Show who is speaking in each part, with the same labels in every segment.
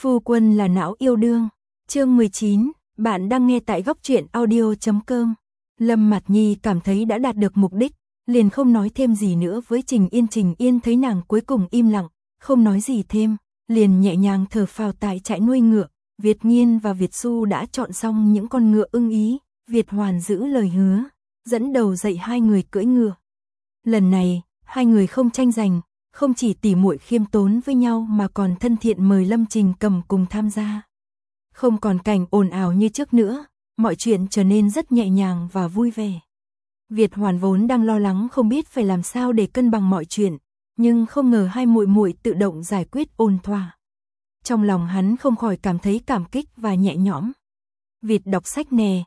Speaker 1: Phu quân là não yêu đương. Chương 19, bạn đang nghe tại góc truyện audio.com. Lâm Mạt Nhi cảm thấy đã đạt được mục đích, liền không nói thêm gì nữa với Trình Yên. Trình Yên thấy nàng cuối cùng im lặng, không nói gì thêm, liền nhẹ nhàng thở phào. Tại trại nuôi ngựa, Việt Nghiên và Việt Xu đã chọn xong những con ngựa ưng ý. Việt Hoàn giữ lời hứa, dẫn đầu dạy hai người cưỡi ngựa. Lần này, hai người không tranh giành, không chỉ tỉ muội khiêm tốn với nhau mà còn thân thiện mời Lâm Trình Cầm cùng tham gia. Không còn cảnh ồn ào như trước nữa, mọi chuyện trở nên rất nhẹ nhàng và vui vẻ. Việt Hoàn vốn đang lo lắng không biết phải làm sao để cân bằng mọi chuyện, nhưng không ngờ hai muội muội tự động giải quyết ổn thỏa. Trong lòng hắn không khỏi cảm thấy cảm kích và nhẹ nhõm. Việt đọc sách nè,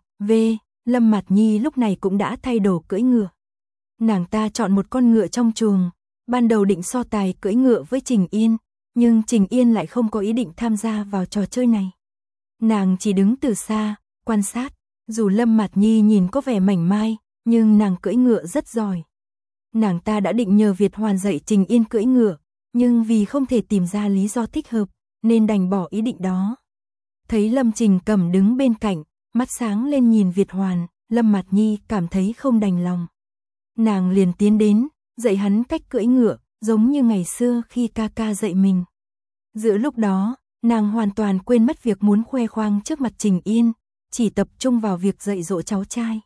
Speaker 1: Lâm Mạt Nhi lúc này cũng đã thay đồ cưỡi ngựa. Nàng ta chọn một con ngựa trong chuồng, ban đầu định so tài cưỡi ngựa với Trình Yên, nhưng Trình Yên lại không có ý định tham gia vào trò chơi này. Nàng chỉ đứng từ xa, quan sát, dù Lâm Mạt Nhi nhìn có vẻ mảnh mai, nhưng nàng cưỡi ngựa rất giỏi. Nàng ta đã định nhờ Việt Hoàn dạy Trình Yên cưỡi ngựa, nhưng vì không thể tìm ra lý do thích hợp, nên đành bỏ ý định đó. Thấy Lâm Trình Cầm đứng bên cạnh, mắt sáng lên nhìn Việt Hoàn, Lâm Mạt Nhi cảm thấy không đành lòng. Nàng liền tiến đến, dạy hắn cách cưỡi ngựa, giống như ngày xưa khi ca ca dạy mình. Giữa lúc đó, nàng hoàn toàn quên mất việc muốn khoe khoang trước mặt Trình Yên, chỉ tập trung vào việc dạy dỗ cháu trai.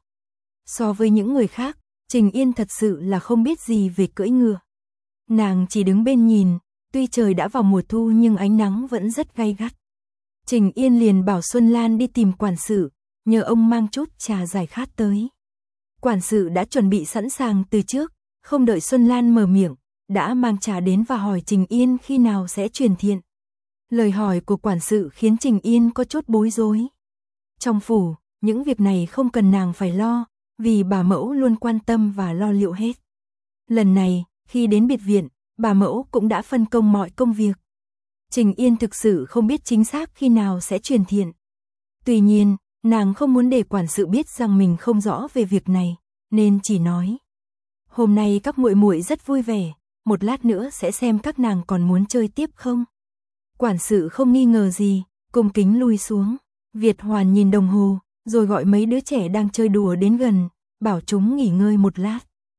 Speaker 1: So với những người khác, Trình Yên thật sự là không biết gì về cưỡi ngựa. Nàng chỉ đứng bên nhìn, tuy trời đã vào mùa thu nhưng ánh nắng vẫn rất gay gắt. Trình Yên liền bảo Xuân Lan đi tìm quản sự, nhờ ông mang chút trà giải khát tới. Quản sự đã chuẩn bị sẵn sàng từ trước, không đợi Xuân Lan mở miệng, đã mang trà đến và hỏi Trình Yên khi nào sẽ truyền thiện. Lời hỏi của quản sự khiến Trình Yên có chút bối rối. Trong phủ, những việc này không cần nàng phải lo, vì bà mẫu luôn quan tâm và lo liệu hết. Lần này, khi đến biệt viện, bà mẫu cũng đã phân công mọi công việc. Trình Yên thực sự không biết chính xác khi nào sẽ truyền thiện. Tuy nhiên, nàng không muốn để quản sự biết rằng mình không rõ về việc này, nên chỉ nói: "Hôm nay các muội muội rất vui vẻ, một lát nữa sẽ xem các nàng còn muốn chơi tiếp không?" Quản sự không nghi ngờ gì, cung kính lui xuống. Việt Hoàn nhìn đồng hồ, rồi gọi mấy đứa trẻ đang chơi đùa đến gần, bảo chúng nghỉ ngơi một lát.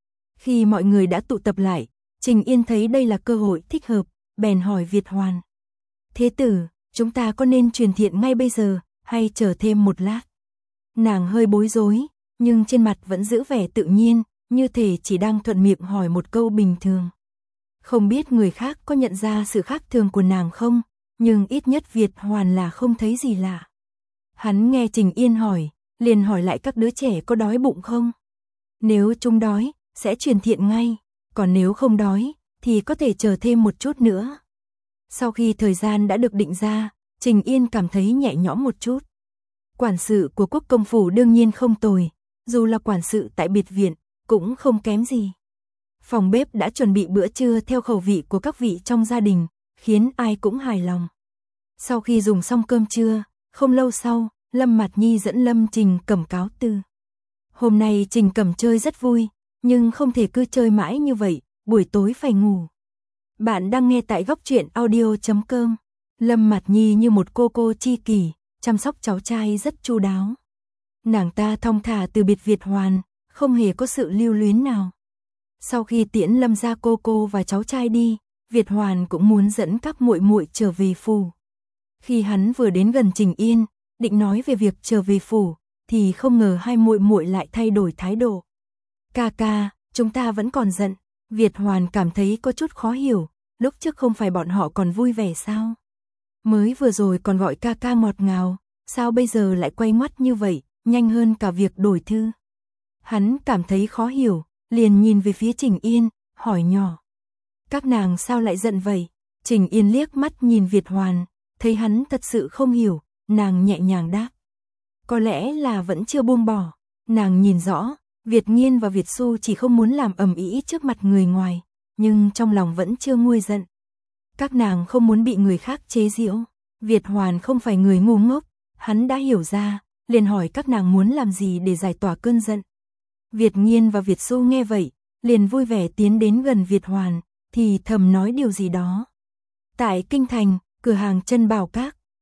Speaker 1: Khi mọi người đã tụ tập lại, Trình Yên thấy đây là cơ hội thích hợp, bèn hỏi Việt Hoàn: "Thế tử, chúng ta có nên truyền thiện ngay bây giờ, hay chờ thêm một lát?" Nàng hơi bối rối, nhưng trên mặt vẫn giữ vẻ tự nhiên, như thể chỉ đang thuận miệng hỏi một câu bình thường. Không biết người khác có nhận ra sự khác thường của nàng không, nhưng ít nhất Việt Hoàn là không thấy gì lạ. Hắn nghe Trình Yên hỏi, liền hỏi lại các đứa trẻ có đói bụng không. Nếu chúng đói, sẽ truyền thiện ngay, còn nếu không đói, thì có thể chờ thêm một chút nữa. Sau khi thời gian đã được định ra, Trình Yên cảm thấy nhẹ nhõm một chút. Quản sự của Quốc công phủ đương nhiên không tồi, dù là quản sự tại biệt viện, cũng không kém gì. Phòng bếp đã chuẩn bị bữa trưa theo khẩu vị của các vị trong gia đình, khiến ai cũng hài lòng. Sau khi dùng xong cơm trưa, không lâu sau, Lâm Mạt Nhi dẫn Lâm Trình Cầm cáo từ. Hôm nay Trình Cầm chơi rất vui, nhưng không thể cứ chơi mãi như vậy, buổi tối phải ngủ. Bạn đang nghe tại góc truyện audio.com. Lâm Mạt Nhi như một cô tri kỷ, chăm sóc cháu trai rất chu đáo. Nàng ta thong thả từ biệt Việt Hoàn, không hề có sự lưu luyến nào. Sau khi tiễn Lâm gia cô và cháu trai đi, Việt Hoàn cũng muốn dẫn các muội muội trở về phủ. Khi hắn vừa đến gần Trình Yên, định nói về việc trở về phủ, thì không ngờ hai muội muội lại thay đổi thái độ. "Ca ca, chúng ta vẫn còn giận." Việt Hoàn cảm thấy có chút khó hiểu, lúc trước không phải bọn họ còn vui vẻ sao? Mới vừa rồi còn gọi ca ca ngọt ngào, sao bây giờ lại quay ngoắt như vậy, nhanh hơn cả việc đổi thư. Hắn cảm thấy khó hiểu, liền nhìn về phía Trình Yên, hỏi nhỏ: "Các nàng sao lại giận vậy?" Trình Yên liếc mắt nhìn Việt Hoàn, thấy hắn thật sự không hiểu, nàng nhẹ nhàng đáp: "Có lẽ là vẫn chưa buông bỏ." Nàng nhìn rõ, Việt Nghiên và Việt Xu chỉ không muốn làm ầm ĩ trước mặt người ngoài, nhưng trong lòng vẫn chưa nguôi giận. Các nàng không muốn bị người khác chế giễu. Việt Hoàn không phải người ngu ngốc, hắn đã hiểu ra, liền hỏi các nàng muốn làm gì để giải tỏa cơn giận. Việt Nghiên và Việt Xu nghe vậy, liền vui vẻ tiến đến gần Việt Hoàn, thì thầm nói điều gì đó. Tại kinh thành, cửa hàng Trân Bảo Các,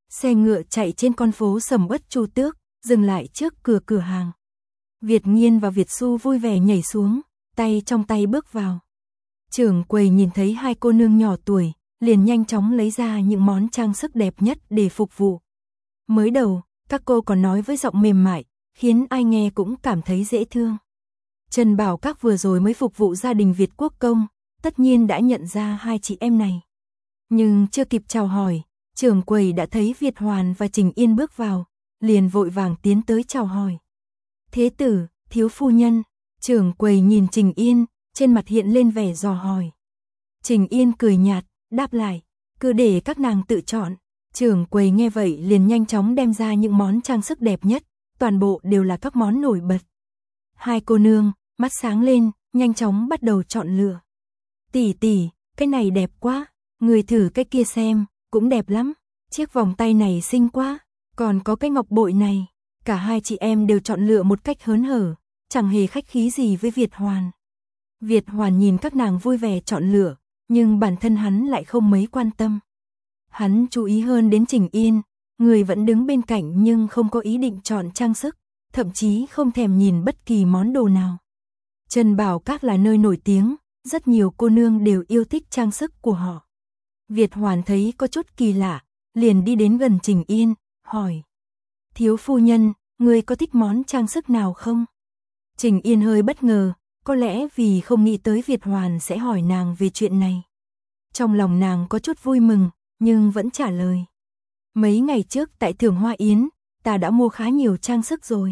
Speaker 1: Xe ngựa chạy trên con phố sầm uất Chu Tước, dừng lại trước cửa hàng. Việt Nghiên và Việt Xu vui vẻ nhảy xuống, tay trong tay bước vào. Trưởng quầy nhìn thấy hai cô nương nhỏ tuổi, liền nhanh chóng lấy ra những món trang sức đẹp nhất để phục vụ. Mới đầu, các cô còn nói với giọng mềm mại, khiến ai nghe cũng cảm thấy dễ thương. Trần Bảo Các vừa rồi mới phục vụ gia đình Việt Quốc công, tất nhiên đã nhận ra hai chị em này. Nhưng chưa kịp chào hỏi, trưởng quầy đã thấy Việt Hoàn và Trình Yên bước vào, liền vội vàng tiến tới chào hỏi. Thế tử, thiếu phu nhân. Trưởng quầy nhìn Trình Yên, trên mặt hiện lên vẻ dò hỏi. Trình Yên cười nhạt, đáp lại, cứ để các nàng tự chọn. Trưởng quầy nghe vậy liền nhanh chóng đem ra những món trang sức đẹp nhất, toàn bộ đều là các món nổi bật. Hai cô nương, mắt sáng lên, nhanh chóng bắt đầu chọn lựa. Tỷ tỷ, cái này đẹp quá, người thử cái kia xem, cũng đẹp lắm. Chiếc vòng tay này xinh quá, còn có cái ngọc bội này. Cả hai chị em đều chọn lựa một cách hớn hở, chẳng hề khách khí gì với Việt Hoàn. Việt Hoàn nhìn các nàng vui vẻ chọn lựa, nhưng bản thân hắn lại không mấy quan tâm. Hắn chú ý hơn đến Trình Yên, người vẫn đứng bên cạnh nhưng không có ý định chọn trang sức, thậm chí không thèm nhìn bất kỳ món đồ nào. Trần Bảo Các là nơi nổi tiếng, rất nhiều cô nương đều yêu thích trang sức của họ. Việt Hoàn thấy có chút kỳ lạ, liền đi đến gần Trình Yên, hỏi. Thiếu phu nhân, người có thích món trang sức nào không? Trình Yên hơi bất ngờ, có lẽ vì không nghĩ tới Việt Hoàn sẽ hỏi nàng về chuyện này. Trong lòng nàng có chút vui mừng, nhưng vẫn trả lời. Mấy ngày trước tại Thưởng Hoa Yến, ta đã mua khá nhiều trang sức rồi.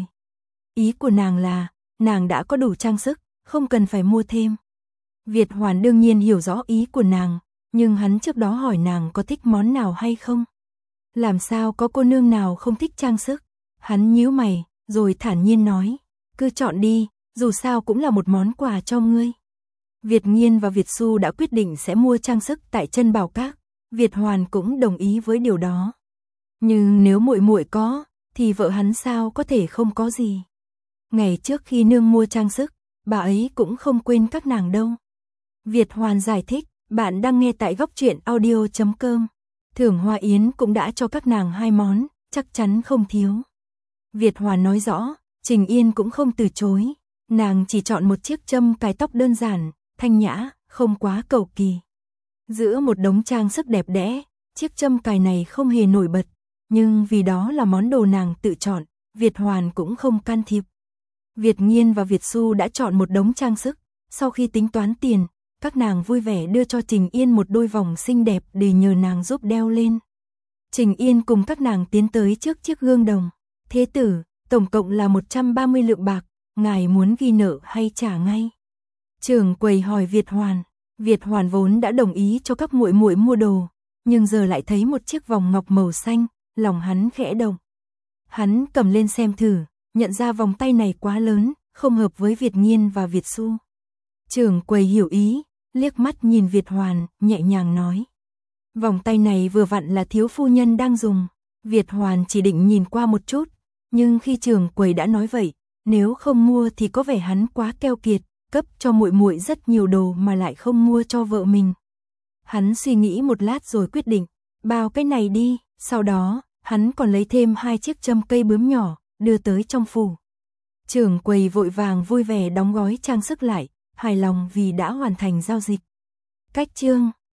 Speaker 1: Ý của nàng là, nàng đã có đủ trang sức, không cần phải mua thêm. Việt Hoàn đương nhiên hiểu rõ ý của nàng, nhưng hắn trước đó hỏi nàng có thích món nào hay không. Làm sao có cô nương nào không thích trang sức? Hắn nhíu mày, rồi thản nhiên nói, cứ chọn đi, dù sao cũng là một món quà cho ngươi. Việt Nghiên và Việt Xu đã quyết định sẽ mua trang sức tại Trân Bảo Các, Việt Hoàn cũng đồng ý với điều đó. Nhưng nếu muội muội có, thì vợ hắn sao có thể không có gì. Ngày trước khi nương mua trang sức, bà ấy cũng không quên các nàng đâu. Việt Hoàn giải thích, bạn đang nghe tại góc truyện audio.com. Thưởng Hoa Yến cũng đã cho các nàng 2 món, chắc chắn không thiếu. Việt Hoàn nói rõ, Trình Yên cũng không từ chối, nàng chỉ chọn một chiếc châm cài tóc đơn giản, thanh nhã, không quá cầu kỳ. Giữa một đống trang sức đẹp đẽ, chiếc châm cài này không hề nổi bật, nhưng vì đó là món đồ nàng tự chọn, Việt Hoàn cũng không can thiệp. Việt Nghiên và Việt Xu đã chọn một đống trang sức, sau khi tính toán tiền, các nàng vui vẻ đưa cho Trình Yên một đôi vòng xinh đẹp để nhờ nàng giúp đeo lên. Trình Yên cùng các nàng tiến tới trước chiếc gương đồng. Thế tử, tổng cộng là 130 lượng bạc, ngài muốn ghi nợ hay trả ngay? Trưởng quầy hỏi Việt Hoàn. Việt Hoàn vốn đã đồng ý cho các muội muội mua đồ, nhưng giờ lại thấy một chiếc vòng ngọc màu xanh, lòng hắn khẽ động. Hắn cầm lên xem thử, nhận ra vòng tay này quá lớn, không hợp với Việt Nghiên và Việt Xu. Trưởng quầy hiểu ý, liếc mắt nhìn Việt Hoàn, nhẹ nhàng nói. Vòng tay này vừa vặn là thiếu phu nhân đang dùng. Việt Hoàn chỉ định nhìn qua một chút, nhưng khi trưởng quầy đã nói vậy, nếu không mua thì có vẻ hắn quá keo kiệt, cấp cho muội muội rất nhiều đồ mà lại không mua cho vợ mình. Hắn suy nghĩ một lát rồi quyết định, bao cái này đi, sau đó, hắn còn lấy thêm 2 chiếc châm cây bướm nhỏ, đưa tới trong phủ. Trưởng quầy vội vàng vui vẻ đóng gói trang sức lại, hài lòng vì đã hoàn thành giao dịch. Cách chương